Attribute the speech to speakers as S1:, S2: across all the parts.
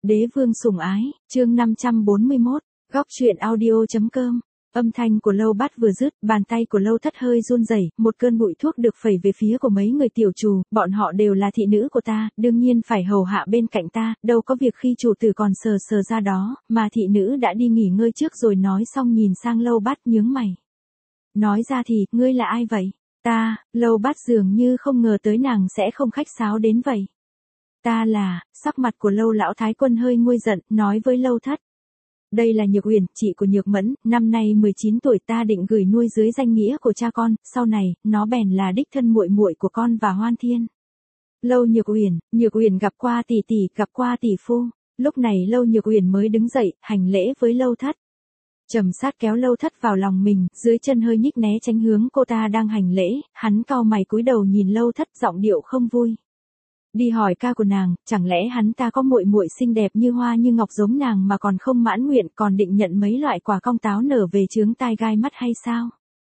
S1: Đế vương sủng ái, chương 541, góc truyện audio.com. Âm thanh của Lâu Bát vừa dứt, bàn tay của Lâu Thất hơi run rẩy, một cơn bụi thuốc được phẩy về phía của mấy người tiểu chủ, bọn họ đều là thị nữ của ta, đương nhiên phải hầu hạ bên cạnh ta, đâu có việc khi chủ tử còn sờ sờ ra đó, mà thị nữ đã đi nghỉ ngơi trước rồi. Nói xong nhìn sang Lâu Bát nhướng mày. Nói ra thì, ngươi là ai vậy? Ta, Lâu Bát dường như không ngờ tới nàng sẽ không khách sáo đến vậy. Ta là, sắc mặt của Lâu lão thái quân hơi nguôi giận, nói với Lâu Thất. Đây là Nhược Uyển, chị của Nhược Mẫn, năm nay 19 tuổi, ta định gửi nuôi dưới danh nghĩa của cha con, sau này, nó bèn là đích thân muội muội của con và Hoan Thiên. Lâu Nhược Uyển gặp qua tỷ tỷ, gặp qua tỷ phu. Lúc này Lâu Nhược Uyển mới đứng dậy, hành lễ với Lâu Thất. Trầm Sát kéo Lâu Thất vào lòng mình, dưới chân hơi nhích né tránh hướng cô ta đang hành lễ, hắn cau mày cúi đầu nhìn Lâu Thất, giọng điệu không vui. Đi hỏi ca của nàng, chẳng lẽ hắn ta có muội muội xinh đẹp như hoa như ngọc giống nàng mà còn không mãn nguyện, còn định nhận mấy loại quả cong táo nở về chướng tai gai mắt hay sao?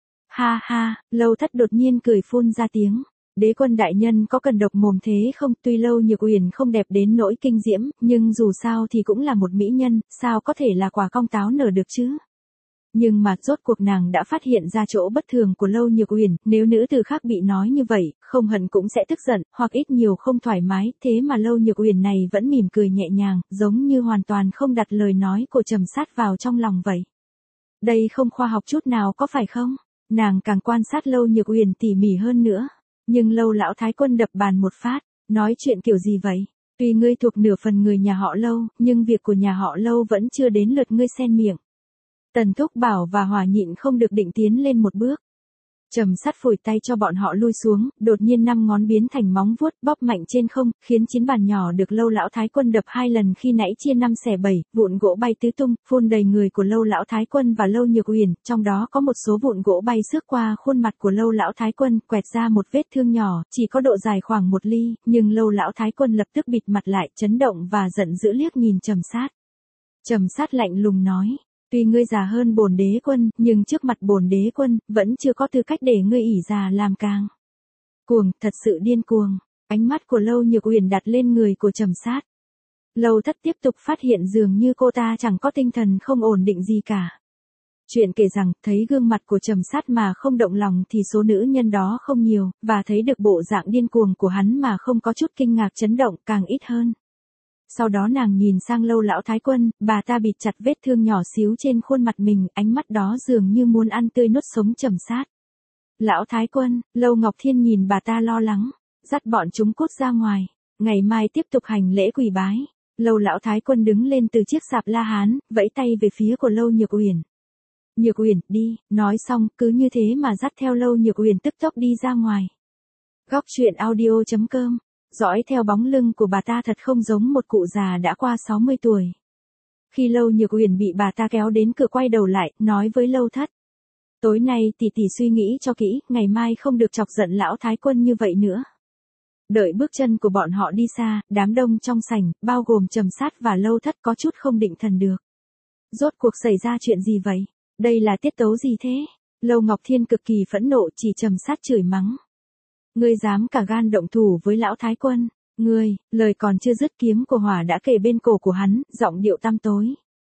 S1: Ha ha, Lâu Thất đột nhiên cười phun ra tiếng. Đế quân đại nhân có cần độc mồm thế không? Tuy Lâu Nhược Uyển không đẹp đến nỗi kinh diễm, nhưng dù sao thì cũng là một mỹ nhân, sao có thể là quả cong táo nở được chứ? Nhưng mà rốt cuộc nàng đã phát hiện ra chỗ bất thường của Lâu Nhược Uyển, nếu nữ tử khác bị nói như vậy, không hận cũng sẽ tức giận, hoặc ít nhiều không thoải mái, thế mà Lâu Nhược Uyển này vẫn mỉm cười nhẹ nhàng, giống như hoàn toàn không đặt lời nói của Trầm Sát vào trong lòng vậy. Đây không khoa học chút nào có phải không? Nàng càng quan sát Lâu Nhược Uyển tỉ mỉ hơn nữa. Nhưng Lâu lão thái quân đập bàn một phát, nói chuyện kiểu gì vậy? Tuy ngươi thuộc nửa phần người nhà họ Lâu, nhưng việc của nhà họ Lâu vẫn chưa đến lượt ngươi xen miệng. Tần Thúc Bảo và Hỏa nhịn không được định tiến lên một bước. Trầm Sát phủi tay cho bọn họ lui xuống, đột nhiên 5 ngón biến thành móng vuốt bóp mạnh trên không, khiến chiến bàn nhỏ được Lâu lão thái quân đập 2 lần khi nãy chia 5 xẻ 7, vụn gỗ bay tứ tung, phun đầy người của Lâu lão thái quân và Lâu Nhược Uyển, trong đó có một số vụn gỗ bay xước qua khuôn mặt của Lâu lão thái quân, quẹt ra một vết thương nhỏ, chỉ có độ dài khoảng 1 ly, nhưng Lâu lão thái quân lập tức bịt mặt lại, chấn động và giận dữ liếc nhìn Trầm Sát. Trầm Sát lạnh lùng nói. Tuy ngươi già hơn bổn đế quân, nhưng trước mặt bổn đế quân, vẫn chưa có tư cách để ngươi ỷ già làm càng. Cuồng, thật sự điên cuồng. Ánh mắt của Lâu Nhược Uyển đặt lên người của Trầm Sát. Lâu Thất tiếp tục phát hiện dường như cô ta chẳng có tinh thần không ổn định gì cả. Chuyện kể rằng, thấy gương mặt của Trầm Sát mà không động lòng thì số nữ nhân đó không nhiều, và thấy được bộ dạng điên cuồng của hắn mà không có chút kinh ngạc chấn động càng ít hơn. Sau đó nàng nhìn sang Lâu lão thái quân, bà ta bịt chặt vết thương nhỏ xíu trên khuôn mặt mình, ánh mắt đó dường như muốn ăn tươi nuốt sống Trầm Sát. Lão thái quân, Lâu Ngọc Thiên nhìn bà ta lo lắng, dắt bọn chúng cút ra ngoài, ngày mai tiếp tục hành lễ quỳ bái. Lâu lão thái quân đứng lên từ chiếc sạp La Hán, vẫy tay về phía của Lâu Nhược Uyển. Nhược Uyển, đi, nói xong, cứ như thế mà dắt theo Lâu Nhược Uyển tức tốc đi ra ngoài. Góc truyện audio.com. Dõi theo bóng lưng của bà ta thật không giống một cụ già đã qua 60 tuổi. Khi Lâu Nhược Uyển bị bà ta kéo đến cửa quay đầu lại, nói với Lâu Thất. Tối nay tỷ tỷ suy nghĩ cho kỹ, ngày mai không được chọc giận lão thái quân như vậy nữa. Đợi bước chân của bọn họ đi xa, đám đông trong sảnh, bao gồm Trầm Sát và Lâu Thất có chút không định thần được. Rốt cuộc xảy ra chuyện gì vậy? Đây là tiết tấu gì thế? Lâu Ngọc Thiên cực kỳ phẫn nộ chỉ Trầm Sát chửi mắng. Ngươi dám cả gan động thủ với lão thái quân, ngươi, lời còn chưa dứt kiếm của Hỏa đã kề bên cổ của hắn, giọng điệu tăm tối.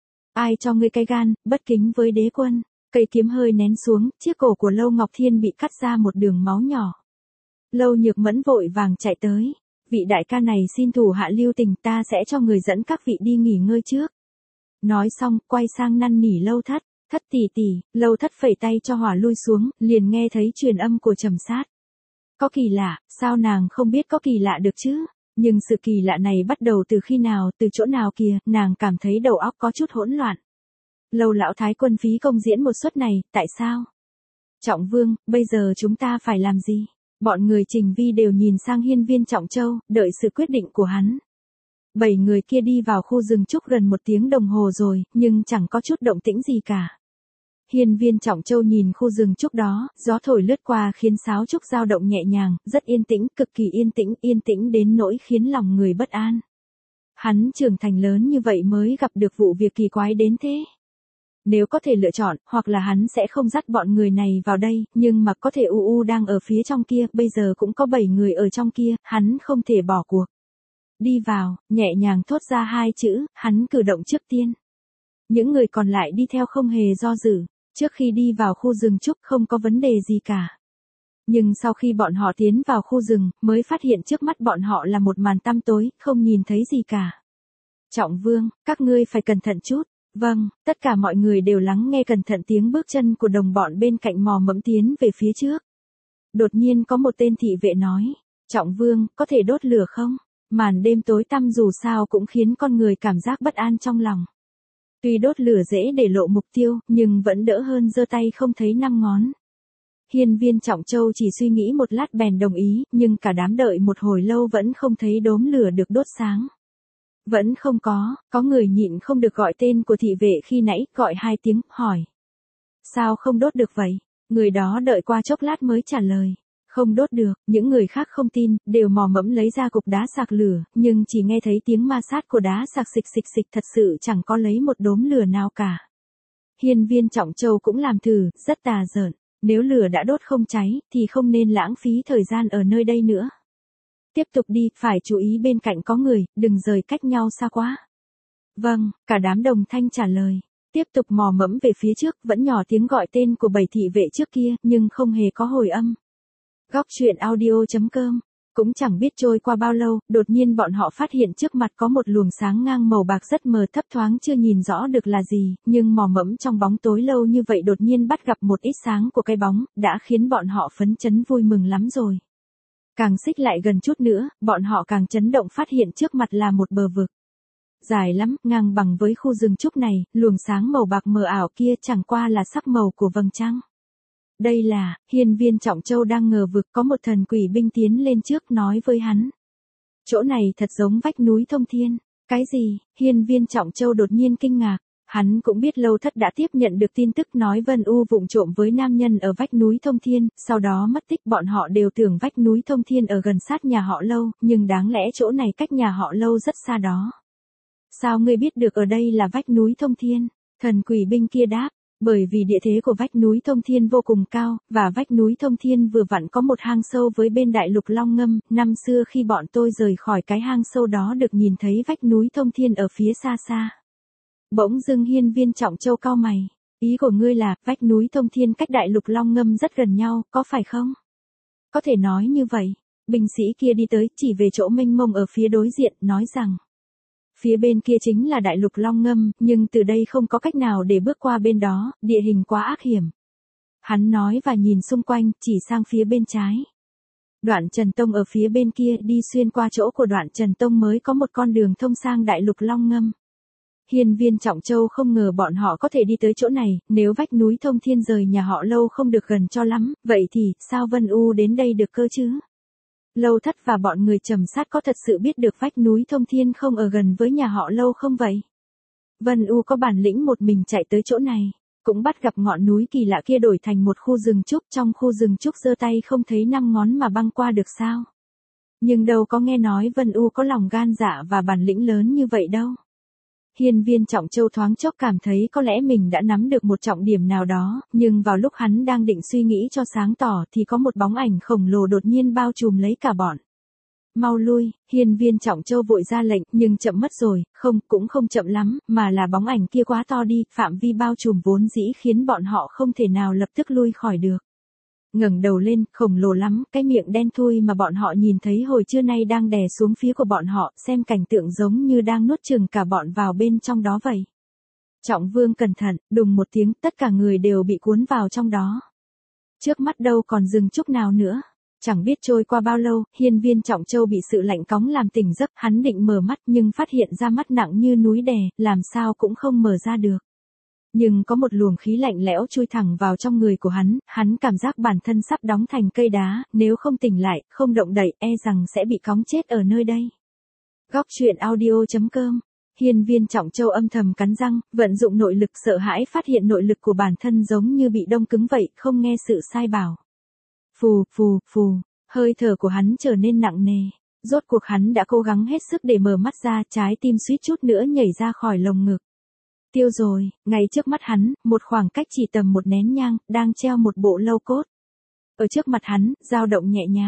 S1: Ai cho ngươi cái gan, bất kính với đế quân, cây kiếm hơi nén xuống, chiếc cổ của Lâu Ngọc Thiên bị cắt ra một đường máu nhỏ. Lâu Nhược Mẫn vội vàng chạy tới, vị đại ca này xin thủ hạ lưu tình, ta sẽ cho người dẫn các vị đi nghỉ ngơi trước. Nói xong, quay sang năn nỉ Lâu Thất, Thất tỷ tỷ, Lâu Thất phẩy tay cho Hỏa lui xuống, liền nghe thấy truyền âm của Trầm Sát. Có kỳ lạ, sao nàng không biết có kỳ lạ được chứ? Nhưng sự kỳ lạ này bắt đầu từ khi nào, từ chỗ nào kìa, nàng cảm thấy đầu óc có chút hỗn loạn. Lâu lão thái quân phí công diễn một suất này, tại sao? Trọng Vương, bây giờ chúng ta phải làm gì? Bọn người Trình Vi đều nhìn sang hiên viên Trọng Châu, đợi sự quyết định của hắn. 7 người kia đi vào khu rừng trúc gần 1 tiếng đồng hồ rồi, nhưng chẳng có chút động tĩnh gì cả. Hiên viên Trọng Châu nhìn khu rừng trúc đó, gió thổi lướt qua khiến sáo trúc dao động nhẹ nhàng, rất yên tĩnh, cực kỳ yên tĩnh đến nỗi khiến lòng người bất an. Hắn trưởng thành lớn như vậy mới gặp được vụ việc kỳ quái đến thế. Nếu có thể lựa chọn, hoặc là hắn sẽ không dắt bọn người này vào đây, nhưng mà có thể đang ở phía trong kia, bây giờ cũng có 7 người ở trong kia, hắn không thể bỏ cuộc. Đi vào, nhẹ nhàng thốt ra hai chữ, hắn cử động trước tiên. Những người còn lại đi theo không hề do dự, trước khi đi vào khu rừng trúc không có vấn đề gì cả. Nhưng sau khi bọn họ tiến vào khu rừng, mới phát hiện trước mắt bọn họ là một màn tăm tối, không nhìn thấy gì cả. Trọng Vương, các ngươi phải cẩn thận chút. Vâng, tất cả mọi người đều lắng nghe cẩn thận tiếng bước chân của đồng bọn bên cạnh mò mẫm tiến về phía trước. Đột nhiên có một tên thị vệ nói, Trọng Vương, có thể đốt lửa không? Màn đêm tối tăm dù sao cũng khiến con người cảm giác bất an trong lòng. Tuy đốt lửa dễ để lộ mục tiêu, nhưng vẫn đỡ hơn giơ tay không thấy năm ngón. Hiên Viên Trọng Châu chỉ suy nghĩ một lát bèn đồng ý, nhưng cả đám đợi một hồi lâu vẫn không thấy đốm lửa được đốt sáng. Vẫn không có người nhịn không được gọi tên của thị vệ khi nãy, gọi hai tiếng, hỏi. Sao không đốt được vậy? Người đó đợi qua chốc lát mới trả lời. Không đốt được, những người khác không tin, đều mò mẫm lấy ra cục đá sạc lửa, nhưng chỉ nghe thấy tiếng ma sát của đá sạc xịch xịch xịch, thật sự chẳng có lấy một đốm lửa nào cả. Hiên Viên Trọng Châu cũng làm thử, rất tà giỡn. Nếu lửa đã đốt không cháy, thì không nên lãng phí thời gian ở nơi đây nữa. Tiếp tục đi, phải chú ý bên cạnh có người, đừng rời cách nhau xa quá. Vâng, cả đám đồng thanh trả lời. Tiếp tục mò mẫm về phía trước, vẫn nhỏ tiếng gọi tên của 7 thị vệ trước kia, nhưng không hề có hồi âm. Góc truyện audio.com. Cũng chẳng biết trôi qua bao lâu, đột nhiên bọn họ phát hiện trước mặt có một luồng sáng ngang màu bạc rất mờ, thấp thoáng chưa nhìn rõ được là gì, nhưng mò mẫm trong bóng tối lâu như vậy đột nhiên bắt gặp một ít sáng của cái bóng, đã khiến bọn họ phấn chấn vui mừng lắm rồi. Càng xích lại gần chút nữa, bọn họ càng chấn động phát hiện trước mặt là một bờ vực. Dài lắm, ngang bằng với khu rừng trúc này, luồng sáng màu bạc mờ ảo kia chẳng qua là sắc màu của vầng trăng. Đây là, Hiên Viên Trọng Châu đang ngờ vực, có một thần quỷ binh tiến lên trước nói với hắn. Chỗ này thật giống vách núi Thông Thiên. Cái gì? Hiên Viên Trọng Châu đột nhiên kinh ngạc. Hắn cũng biết Lâu Thất đã tiếp nhận được tin tức nói Vân U vụng trộm với nam nhân ở vách núi Thông Thiên, sau đó mất tích. Bọn họ đều tưởng vách núi Thông Thiên ở gần sát nhà họ Lâu, nhưng đáng lẽ chỗ này cách nhà họ Lâu rất xa đó. Sao ngươi biết được ở đây là vách núi Thông Thiên? Thần quỷ binh kia đáp. Bởi vì địa thế của vách núi Thông Thiên vô cùng cao, và vách núi Thông Thiên vừa vặn có một hang sâu với bên đại lục Long Ngâm, năm xưa khi bọn tôi rời khỏi cái hang sâu đó được nhìn thấy vách núi Thông Thiên ở phía xa xa. Bỗng dưng Hiên Viên Trọng Châu cau mày, ý của ngươi là, vách núi Thông Thiên cách đại lục Long Ngâm rất gần nhau, có phải không? Có thể nói như vậy, binh sĩ kia đi tới, chỉ về chỗ mênh mông ở phía đối diện, nói rằng. Phía bên kia chính là đại lục Long Ngâm, nhưng từ đây không có cách nào để bước qua bên đó, địa hình quá ác hiểm. Hắn nói và nhìn xung quanh, chỉ sang phía bên trái. Đoạn Trần Tông ở phía bên kia, đi xuyên qua chỗ của Đoạn Trần Tông mới có một con đường thông sang đại lục Long Ngâm. Hiên Viên Trọng Châu không ngờ bọn họ có thể đi tới chỗ này, nếu vách núi Thông Thiên rời nhà họ Lâu không được gần cho lắm, vậy thì, sao Vân U đến đây được cơ chứ? Lâu Thất và bọn người trầm sát có thật sự biết được vách núi Thông Thiên không ở gần với nhà họ Lâu không vậy? Vân U có bản lĩnh một mình chạy tới chỗ này, cũng bắt gặp ngọn núi kỳ lạ kia đổi thành một khu rừng trúc, trong khu rừng trúc giơ tay không thấy năm ngón mà băng qua được sao? Nhưng đâu có nghe nói Vân U có lòng gan dạ và bản lĩnh lớn như vậy đâu. Hiên Viên Trọng Châu thoáng chốc cảm thấy có lẽ mình đã nắm được một trọng điểm nào đó, nhưng vào lúc hắn đang định suy nghĩ cho sáng tỏ thì có một bóng ảnh khổng lồ đột nhiên bao trùm lấy cả bọn. Mau lui, Hiên Viên Trọng Châu vội ra lệnh, nhưng chậm mất rồi, cũng không chậm lắm, mà là bóng ảnh kia quá to đi, phạm vi bao trùm vốn dĩ khiến bọn họ không thể nào lập tức lui khỏi được. Ngẩng đầu lên, khổng lồ lắm, cái miệng đen thui mà bọn họ nhìn thấy hồi trưa nay đang đè xuống phía của bọn họ, xem cảnh tượng giống như đang nuốt chửng cả bọn vào bên trong đó vậy. Trọng Vương cẩn thận, đùng một tiếng, tất cả người đều bị cuốn vào trong đó. Trước mắt đâu còn dừng chút nào nữa. Chẳng biết trôi qua bao lâu, Hiên Viên Trọng Châu bị sự lạnh cóng làm tỉnh giấc, hắn định mở mắt nhưng phát hiện ra mắt nặng như núi đè, làm sao cũng không mở ra được. Nhưng có một luồng khí lạnh lẽo chui thẳng vào trong người của hắn cảm giác bản thân sắp đóng thành cây đá, nếu không tỉnh lại, không động đậy, e rằng sẽ bị cóng chết ở nơi đây. Góc truyện audio.com. Hiên Viên Trọng Châu âm thầm cắn răng, vận dụng nội lực, sợ hãi phát hiện nội lực của bản thân giống như bị đông cứng vậy, không nghe sự sai bảo. Phù, phù, phù, hơi thở của hắn trở nên nặng nề. Rốt cuộc hắn đã cố gắng hết sức để mở mắt ra, trái tim suýt chút nữa nhảy ra khỏi lồng ngực. Tiêu rồi, ngay trước mắt hắn, một khoảng cách chỉ tầm một nén nhang, đang treo một bộ lâu cốt. Ở trước mặt hắn, dao động nhẹ nhàng.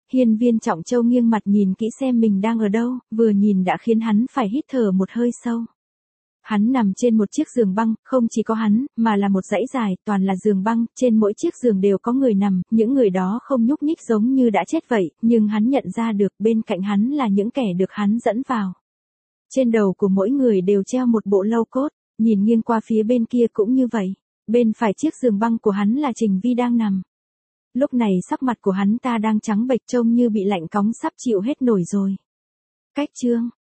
S1: Hiên Viên Trọng Châu nghiêng mặt nhìn kỹ xem mình đang ở đâu, vừa nhìn đã khiến hắn phải hít thở một hơi sâu. Hắn nằm trên một chiếc giường băng, không chỉ có hắn, mà là một dãy dài, toàn là giường băng, trên mỗi chiếc giường đều có người nằm, những người đó không nhúc nhích giống như đã chết vậy, nhưng hắn nhận ra được bên cạnh hắn là những kẻ được hắn dẫn vào. Trên đầu của mỗi người đều treo một bộ lâu cốt, nhìn nghiêng qua phía bên kia cũng như vậy. Bên phải chiếc giường băng của hắn là Trình Vi đang nằm. Lúc này sắc mặt của hắn ta đang trắng bệch trông như bị lạnh cóng sắp chịu hết nổi rồi. Cách chương